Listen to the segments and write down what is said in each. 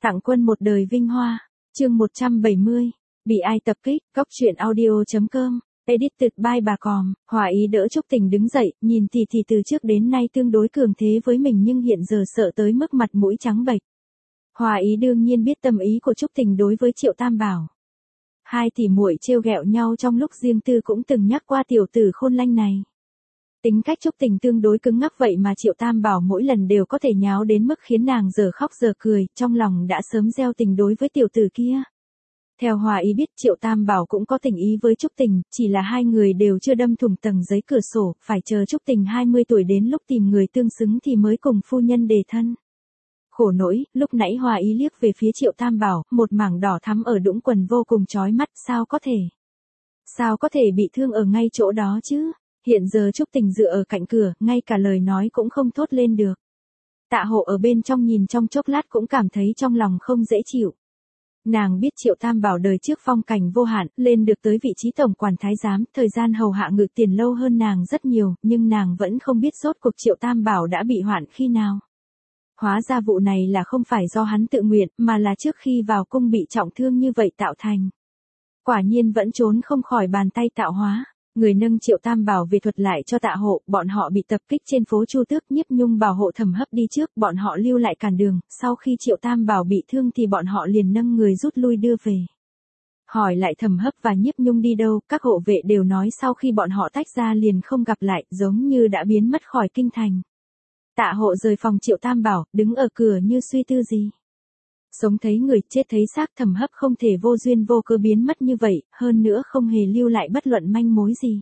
Tặng quân một đời vinh hoa. Chương 170. Bị ai tập kích? Góc truyện audio.com. Edited by bà Còm. Hòa Ý đỡ Trúc Tình đứng dậy, nhìn thì từ trước đến nay tương đối cường thế với mình nhưng hiện giờ sợ tới mức mặt mũi trắng bệch. Hòa Ý đương nhiên biết tâm ý của Trúc Tình đối với Triệu Tam Bảo. Hai tỷ muội trêu ghẹo nhau trong lúc riêng tư cũng từng nhắc qua tiểu tử khôn lanh này. Tính cách Trúc Tình tương đối cứng ngắc vậy mà Triệu Tam Bảo mỗi lần đều có thể nháo đến mức khiến nàng giờ khóc giờ cười, trong lòng đã sớm gieo tình đối với tiểu tử kia. Theo Hòa Ý biết Triệu Tam Bảo cũng có tình ý với Trúc Tình, chỉ là hai người đều chưa đâm thủng tầng giấy cửa sổ, phải chờ Trúc Tình 20 tuổi đến lúc tìm người tương xứng thì mới cùng phu nhân đề thân. Khổ nỗi, lúc nãy Hòa Ý liếc về phía Triệu Tam Bảo, một mảng đỏ thắm ở đũng quần vô cùng chói mắt, sao có thể bị thương ở ngay chỗ đó chứ? Hiện giờ Trúc Tình dựa ở cạnh cửa, ngay cả lời nói cũng không thốt lên được. Tạ Hộ ở bên trong nhìn trong chốc lát cũng cảm thấy trong lòng không dễ chịu. Nàng biết Triệu Tam Bảo đời trước phong cảnh vô hạn, lên được tới vị trí tổng quản thái giám, thời gian hầu hạ ngự tiền lâu hơn nàng rất nhiều, nhưng nàng vẫn không biết rốt cuộc Triệu Tam Bảo đã bị hoạn khi nào. Hóa ra vụ này là không phải do hắn tự nguyện, mà là trước khi vào cung bị trọng thương như vậy tạo thành. Quả nhiên vẫn trốn không khỏi bàn tay tạo hóa. Người nâng Triệu Tam Bảo về thuật lại cho Tạ Hộ, bọn họ bị tập kích trên phố Chu Tước, Nhiếp Nhung bảo hộ Thẩm Hấp đi trước, bọn họ lưu lại cản đường, sau khi Triệu Tam Bảo bị thương thì bọn họ liền nâng người rút lui đưa về. Hỏi lại Thẩm Hấp và Nhiếp Nhung đi đâu, các hộ vệ đều nói sau khi bọn họ tách ra liền không gặp lại, giống như đã biến mất khỏi kinh thành. Tạ Hộ rời phòng Triệu Tam Bảo, đứng ở cửa như suy tư gì. Sống thấy người, chết thấy xác, Thẩm Hấp không thể vô duyên vô cớ biến mất như vậy, hơn nữa không hề lưu lại bất luận manh mối gì.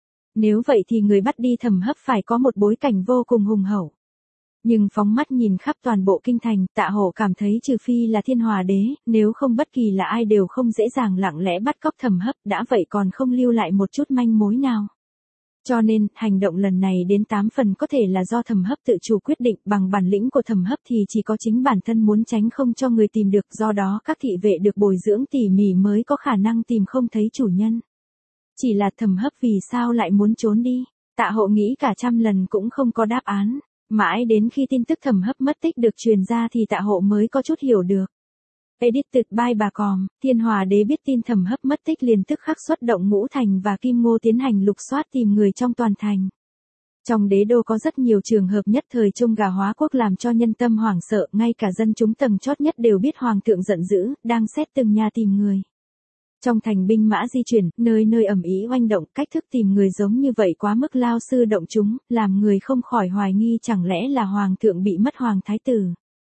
Nếu vậy thì người bắt đi Thẩm Hấp phải có một bối cảnh vô cùng hùng hậu. Nhưng phóng mắt nhìn khắp toàn bộ kinh thành, Tạ Hộ cảm thấy trừ phi là Thiên Hòa Đế, nếu không bất kỳ là ai đều không dễ dàng lặng lẽ bắt cóc Thẩm Hấp, đã vậy còn không lưu lại một chút manh mối nào. Cho nên, hành động lần này đến 8 phần có thể là do Thẩm Hấp tự chủ quyết định, bằng bản lĩnh của Thẩm Hấp thì chỉ có chính bản thân muốn tránh không cho người tìm được, do đó các thị vệ được bồi dưỡng tỉ mỉ mới có khả năng tìm không thấy chủ nhân. Chỉ là Thẩm Hấp vì sao lại muốn trốn đi? Tạ Hộ nghĩ cả trăm lần cũng không có đáp án, mãi đến khi tin tức Thẩm Hấp mất tích được truyền ra thì Tạ Hộ mới có chút hiểu được. Edited by bà Còm. Thiên Hòa Đế biết tin Thẩm Hấp mất tích liền tức khắc xuất động Ngũ Thành và Kim Ngô tiến hành lục soát tìm người trong toàn thành. Trong đế đô có rất nhiều trường hợp nhất thời Trung Gà Hóa Quốc làm cho nhân tâm hoảng sợ, ngay cả dân chúng tầng chót nhất đều biết hoàng thượng giận dữ, đang xét từng nhà tìm người. Trong thành binh mã di chuyển, nơi nơi ầm ĩ oanh động, cách thức tìm người giống như vậy quá mức lao sư động chúng, làm người không khỏi hoài nghi chẳng lẽ là hoàng thượng bị mất hoàng thái tử.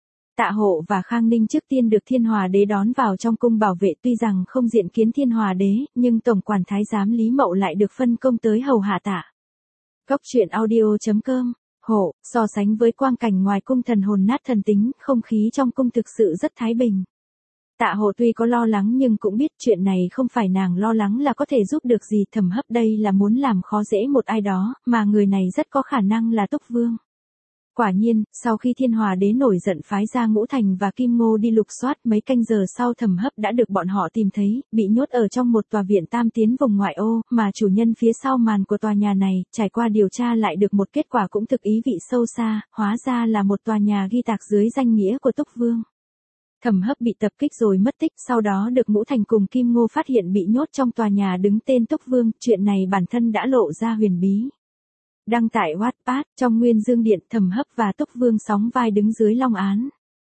Tạ Hộ và Khang Ninh trước tiên được Thiên Hòa Đế đón vào trong cung bảo vệ, tuy rằng không diện kiến Thiên Hòa Đế, nhưng tổng quản thái giám Lý Mậu lại được phân công tới hầu hạ Tạ. Góc truyện audio.com. Hộ, so sánh với quang cảnh ngoài cung thần hồn nát thần tính, không khí trong cung thực sự rất thái bình. Tạ Hộ tuy có lo lắng nhưng cũng biết chuyện này không phải nàng lo lắng là có thể giúp được gì. Thẩm Hấp đây là muốn làm khó dễ một ai đó, mà người này rất có khả năng là Túc Vương. Quả nhiên, sau khi Thiên Hòa Đế nổi giận phái ra Ngũ Thành và Kim Ngô đi lục soát, mấy canh giờ sau Thẩm Hấp đã được bọn họ tìm thấy, bị nhốt ở trong một tòa viện tam tiến vùng ngoại ô, mà chủ nhân phía sau màn của tòa nhà này, trải qua điều tra lại được một kết quả cũng thực ý vị sâu xa, hóa ra là một tòa nhà ghi tạc dưới danh nghĩa của Túc Vương. Thẩm Hấp bị tập kích rồi mất tích, sau đó được Ngũ Thành cùng Kim Ngô phát hiện bị nhốt trong tòa nhà đứng tên Túc Vương, chuyện này bản thân đã lộ ra huyền bí. Đăng tại Wattpad, trong Nguyên Dương Điện, Thẩm Hấp và Túc Vương sóng vai đứng dưới long án.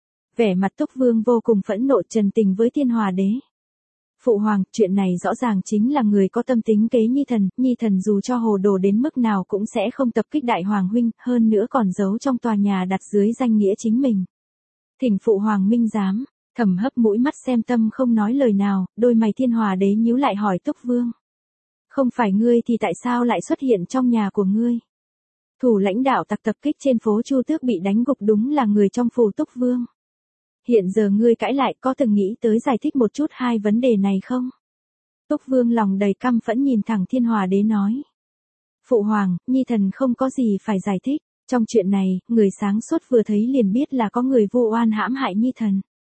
Vẻ mặt Túc Vương vô cùng phẫn nộ trần tình với Thiên Hòa Đế. Phụ hoàng, chuyện này rõ ràng chính là người có tâm tính kế Nhi thần dù cho hồ đồ đến mức nào cũng sẽ không tập kích đại hoàng huynh, hơn nữa còn giấu trong tòa nhà đặt dưới danh nghĩa chính mình. Thỉnh phụ hoàng minh giám. Thẩm Hấp mũi mắt xem tâm không nói lời nào, đôi mày Thiên Hòa Đế nhíu lại hỏi Túc Vương. Không phải ngươi thì tại sao lại xuất hiện trong nhà của ngươi? Thủ lãnh đạo tập kích trên phố Chu Tước bị đánh gục đúng là người trong phủ Túc Vương. Hiện giờ ngươi cãi lại, có từng nghĩ tới giải thích một chút hai vấn đề này không? Túc Vương lòng đầy căm phẫn nhìn thẳng Thiên Hòa Đế nói. Phụ hoàng, Nhi thần không có gì phải giải thích, trong chuyện này, người sáng suốt vừa thấy liền biết là có người vu oan hãm hại Nhi thần.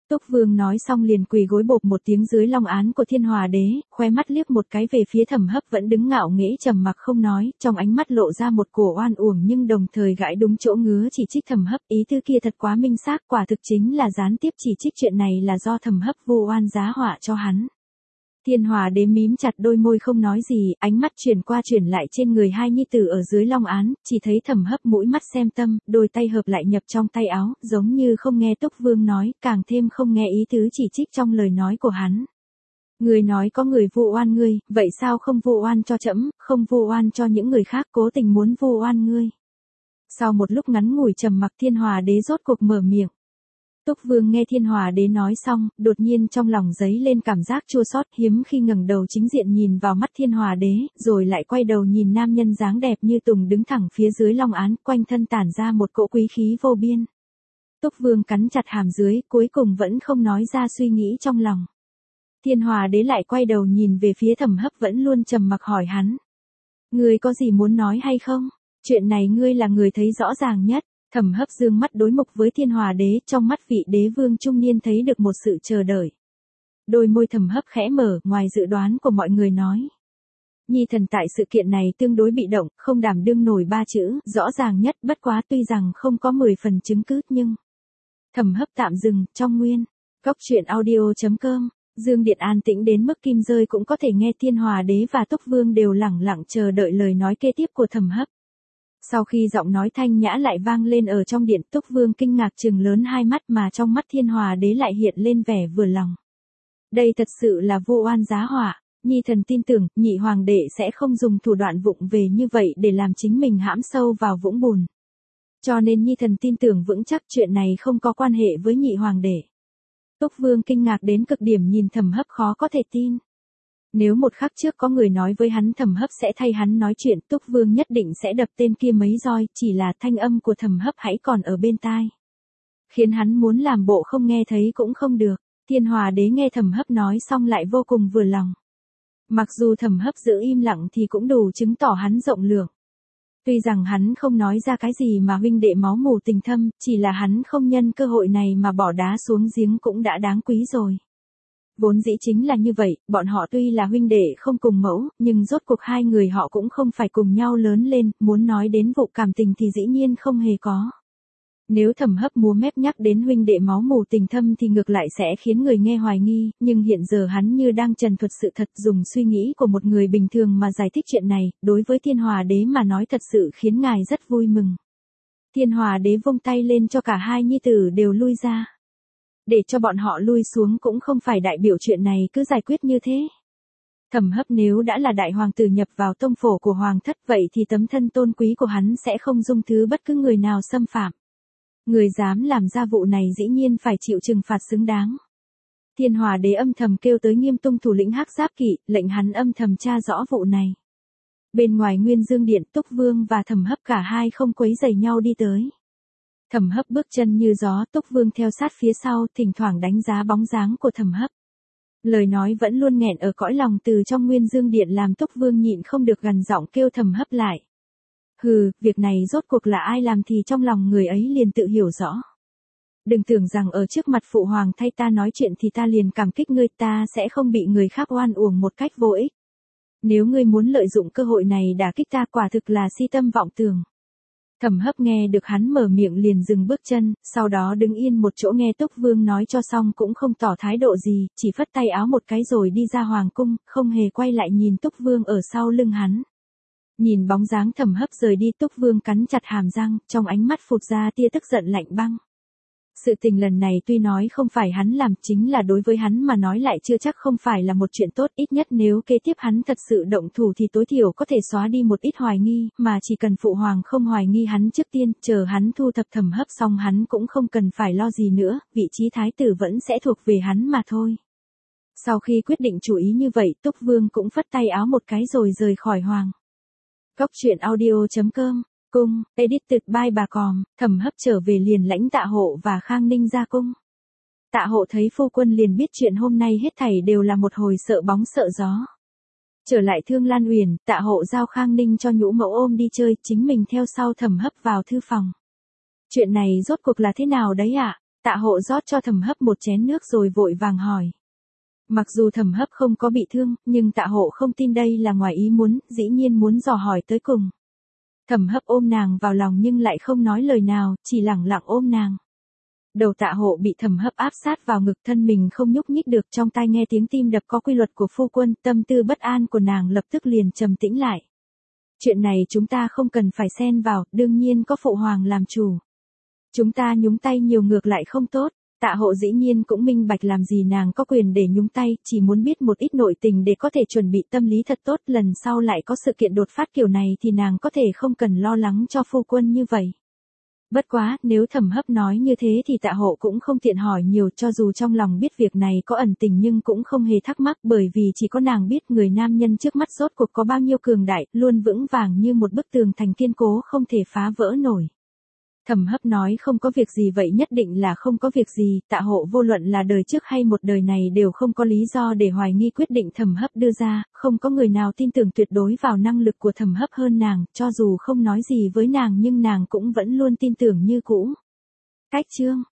Túc Vương nói xong liền quỳ gối bộp một tiếng dưới long án của Thiên Hòa Đế, khóe mắt liếc một cái về phía Thẩm Hấp vẫn đứng ngạo nghễ trầm mặc không nói, trong ánh mắt lộ ra một cổ oan uổng nhưng đồng thời gãi đúng chỗ ngứa chỉ trích Thẩm Hấp, ý tư kia thật quá minh xác, quả thực chính là gián tiếp chỉ trích chuyện này là do Thẩm Hấp vu oan giá họa cho hắn. Thiên Hòa Đế mím chặt đôi môi không nói gì, ánh mắt chuyển qua chuyển lại trên người hai nhi tử ở dưới long án, chỉ thấy Thẩm Hấp mũi mắt xem tâm, đôi tay hợp lại nhập trong tay áo, giống như không nghe Túc Vương nói, càng thêm không nghe ý tứ chỉ trích trong lời nói của hắn. Người nói có người vu oan ngươi, vậy sao không vu oan cho trẫm, không vu oan cho những người khác cố tình muốn vu oan ngươi. Sau một lúc ngắn ngủi trầm mặc Thiên Hòa Đế rốt cuộc mở miệng. Túc Vương nghe Thiên Hòa Đế nói xong, đột nhiên trong lòng dấy lên cảm giác chua xót, hiếm khi ngẩng đầu chính diện nhìn vào mắt Thiên Hòa Đế, rồi lại quay đầu nhìn nam nhân dáng đẹp như tùng đứng thẳng phía dưới long án, quanh thân tản ra một cỗ quý khí vô biên. Túc Vương cắn chặt hàm dưới, cuối cùng vẫn không nói ra suy nghĩ trong lòng. Thiên Hòa Đế lại quay đầu nhìn về phía Thẩm Hấp vẫn luôn trầm mặc hỏi hắn. Ngươi có gì muốn nói hay không? Chuyện này ngươi là người thấy rõ ràng nhất. Thẩm Hấp dương mắt đối mục với Thiên Hòa Đế, trong mắt vị đế vương trung niên thấy được một sự chờ đợi. Đôi môi Thẩm Hấp khẽ mở, ngoài dự đoán của mọi người nói. Nhi thần tại sự kiện này tương đối bị động, không đảm đương nổi ba chữ, rõ ràng nhất, bất quá tuy rằng không có 10 phần chứng cứ nhưng. Thẩm Hấp tạm dừng, trong nguyên. Góc truyện audio.com, Dương Điện an tĩnh đến mức kim rơi cũng có thể nghe Thiên Hòa Đế và Túc Vương đều lẳng lặng chờ đợi lời nói kế tiếp của Thẩm Hấp. Sau khi giọng nói thanh nhã lại vang lên ở trong điện, Túc Vương kinh ngạc trừng lớn hai mắt mà trong mắt Thiên Hòa Đế lại hiện lên vẻ vừa lòng. Đây thật sự là vu oan giá họa, nhi thần tin tưởng, nhị hoàng đệ sẽ không dùng thủ đoạn vụng về như vậy để làm chính mình hãm sâu vào vũng bùn. Cho nên nhi thần tin tưởng vững chắc chuyện này không có quan hệ với nhị hoàng đệ. Túc Vương kinh ngạc đến cực điểm nhìn Thẩm Hấp khó có thể tin. Nếu một khắc trước có người nói với hắn Thẩm Hấp sẽ thay hắn nói chuyện, Túc Vương nhất định sẽ đập tên kia mấy roi, chỉ là thanh âm của Thẩm Hấp hãy còn ở bên tai. Khiến hắn muốn làm bộ không nghe thấy cũng không được. Thiên Hòa Đế nghe Thẩm Hấp nói xong lại vô cùng vừa lòng. Mặc dù Thẩm Hấp giữ im lặng thì cũng đủ chứng tỏ hắn rộng lượng. Tuy rằng hắn không nói ra cái gì mà huynh đệ máu mủ tình thâm, chỉ là hắn không nhân cơ hội này mà bỏ đá xuống giếng cũng đã đáng quý rồi. Vốn dĩ chính là như vậy, bọn họ tuy là huynh đệ không cùng mẫu, nhưng rốt cuộc hai người họ cũng không phải cùng nhau lớn lên, muốn nói đến vụ cảm tình thì dĩ nhiên không hề có. Nếu Thẩm Hấp múa mép nhắc đến huynh đệ máu mủ tình thâm thì ngược lại sẽ khiến người nghe hoài nghi, nhưng hiện giờ hắn như đang trần thuật sự thật dùng suy nghĩ của một người bình thường mà giải thích chuyện này, đối với Thiên Hòa Đế mà nói thật sự khiến ngài rất vui mừng. Thiên Hòa Đế vung tay lên cho cả hai nhi tử đều lui ra. Để cho bọn họ lui xuống cũng không phải đại biểu chuyện này cứ giải quyết như thế. Thẩm Hấp nếu đã là đại hoàng tử nhập vào tông phổ của hoàng thất vậy thì tấm thân tôn quý của hắn sẽ không dung thứ bất cứ người nào xâm phạm. Người dám làm ra vụ này dĩ nhiên phải chịu trừng phạt xứng đáng. Thiên Hòa Đế âm thầm kêu tới Nghiêm Tung thủ lĩnh Hắc Giáp Kỵ, lệnh hắn âm thầm tra rõ vụ này. Bên ngoài Nguyên Dương Điện, Túc Vương và Thẩm Hấp cả hai không quấy rầy nhau đi tới. Thẩm Hấp bước chân như gió, Túc Vương theo sát phía sau, thỉnh thoảng đánh giá bóng dáng của Thẩm Hấp. Lời nói vẫn luôn nghẹn ở cõi lòng từ trong Nguyên Dương Điện làm Túc Vương nhịn không được gằn giọng kêu Thẩm Hấp lại. Hừ, việc này rốt cuộc là ai làm thì trong lòng người ấy liền tự hiểu rõ. Đừng tưởng rằng ở trước mặt phụ hoàng thay ta nói chuyện thì ta liền cảm kích ngươi, ta sẽ không bị người khác oan uổng một cách vô ích. Nếu ngươi muốn lợi dụng cơ hội này đả kích ta quả thực là si tâm vọng tưởng. Thẩm Hấp nghe được hắn mở miệng liền dừng bước chân, sau đó đứng yên một chỗ nghe Túc Vương nói cho xong cũng không tỏ thái độ gì, chỉ phất tay áo một cái rồi đi ra hoàng cung, không hề quay lại nhìn Túc Vương ở sau lưng hắn. Nhìn bóng dáng Thẩm Hấp rời đi, Túc Vương cắn chặt hàm răng, trong ánh mắt phụt ra tia tức giận lạnh băng. Sự tình lần này tuy nói không phải hắn làm, chính là đối với hắn mà nói lại chưa chắc không phải là một chuyện tốt, ít nhất nếu kế tiếp hắn thật sự động thủ thì tối thiểu có thể xóa đi một ít hoài nghi, mà chỉ cần phụ hoàng không hoài nghi hắn trước tiên, chờ hắn thu thập Thẩm Hấp xong hắn cũng không cần phải lo gì nữa, vị trí thái tử vẫn sẽ thuộc về hắn mà thôi. Sau khi quyết định chủ ý như vậy, Túc Vương cũng phất tay áo một cái rồi rời khỏi hoàng. Góc truyện audio.com, cung, edited by bà Còm, Thẩm Hấp trở về liền lãnh Tạ Hộ và Khang Ninh ra cung. Tạ Hộ thấy phu quân liền biết chuyện hôm nay hết thảy đều là một hồi sợ bóng sợ gió. Trở lại Thương Lan Uyển, Tạ Hộ giao Khang Ninh cho nhũ mẫu ôm đi chơi, chính mình theo sau Thẩm Hấp vào thư phòng. Chuyện này rốt cuộc là thế nào đấy ạ? Tạ Hộ rót cho Thẩm Hấp một chén nước rồi vội vàng hỏi. Mặc dù Thẩm Hấp không có bị thương, nhưng Tạ Hộ không tin đây là ngoài ý muốn, dĩ nhiên muốn dò hỏi tới cùng. Thẩm Hấp ôm nàng vào lòng nhưng lại không nói lời nào, chỉ lẳng lặng ôm nàng. Đầu Tạ Hộ bị Thẩm Hấp áp sát vào ngực, thân mình không nhúc nhích được, trong tai nghe tiếng tim đập có quy luật của phu quân, tâm tư bất an của nàng lập tức liền trầm tĩnh lại. Chuyện này chúng ta không cần phải xen vào, đương nhiên có phụ hoàng làm chủ. Chúng ta nhúng tay nhiều ngược lại không tốt. Tạ Hộ dĩ nhiên cũng minh bạch làm gì nàng có quyền để nhúng tay, chỉ muốn biết một ít nội tình để có thể chuẩn bị tâm lý thật tốt, lần sau lại có sự kiện đột phát kiểu này thì nàng có thể không cần lo lắng cho phu quân như vậy. Bất quá, nếu Thẩm Hấp nói như thế thì Tạ Hộ cũng không tiện hỏi nhiều, cho dù trong lòng biết việc này có ẩn tình nhưng cũng không hề thắc mắc, bởi vì chỉ có nàng biết người nam nhân trước mắt rốt cuộc có bao nhiêu cường đại, luôn vững vàng như một bức tường thành kiên cố không thể phá vỡ nổi. Thẩm Hấp nói không có việc gì vậy nhất định là không có việc gì, Tạ Hộ vô luận là đời trước hay một đời này đều không có lý do để hoài nghi quyết định Thẩm Hấp đưa ra, không có người nào tin tưởng tuyệt đối vào năng lực của Thẩm Hấp hơn nàng, cho dù không nói gì với nàng nhưng nàng cũng vẫn luôn tin tưởng như cũ. Cách chương